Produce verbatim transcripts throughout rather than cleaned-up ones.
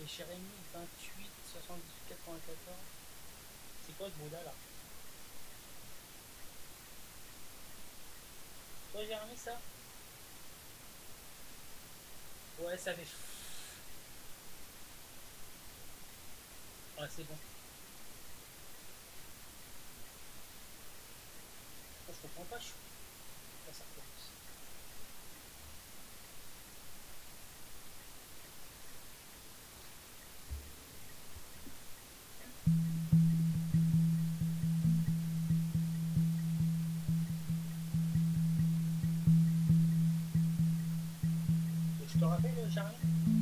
Jérémy vingt-huit soixante-dix-huit quatre-vingt-quatorze. C'est quoi ce bruit-là là? Toi Jérémy ça? Ouais ça fait. Ah c'est bon. Oh, je comprends pas, je suis. Ça, ça recommence. Je te rappelle Jérémy?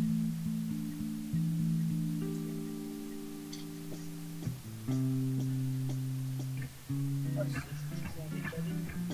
Ah, c'est toujours en décalé.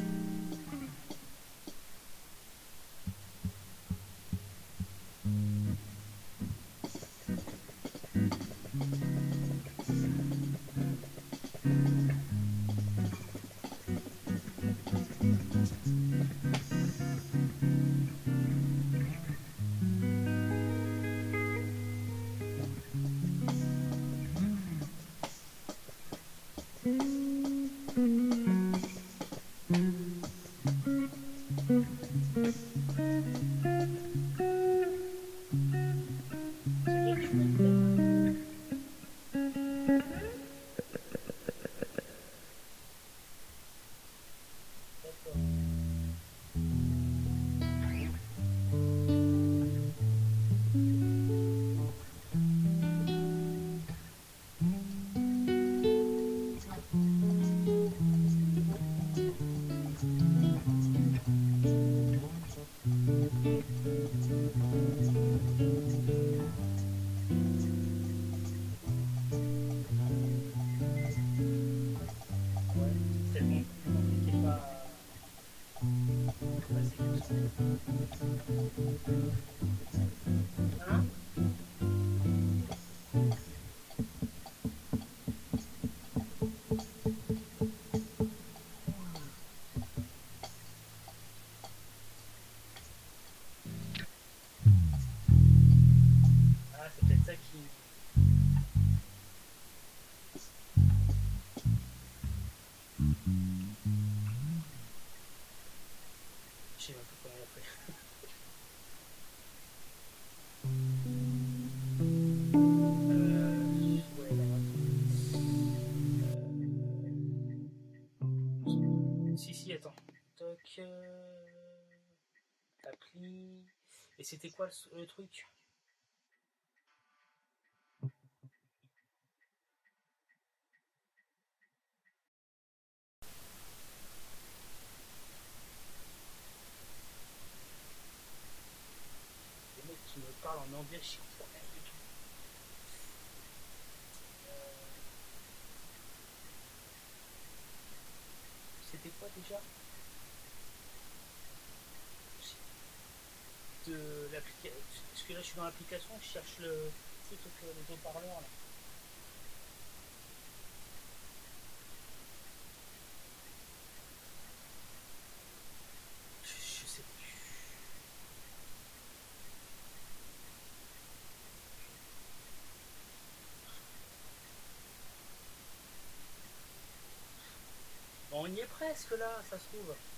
Je sais même pas comment on l'a fait. euh, ouais, alors, euh, si, si, attends. Toc. Euh, appli. Et c'était quoi le, le truc? Les mecs qui me parlent en anglais, je comprends rien du tout. Euh, c'était quoi déjà? De l'application. Parce que là je suis dans l'application, je cherche le truc avec les haut-parleurs là. Je, je sais plus. Bon, on y est presque là, ça se trouve.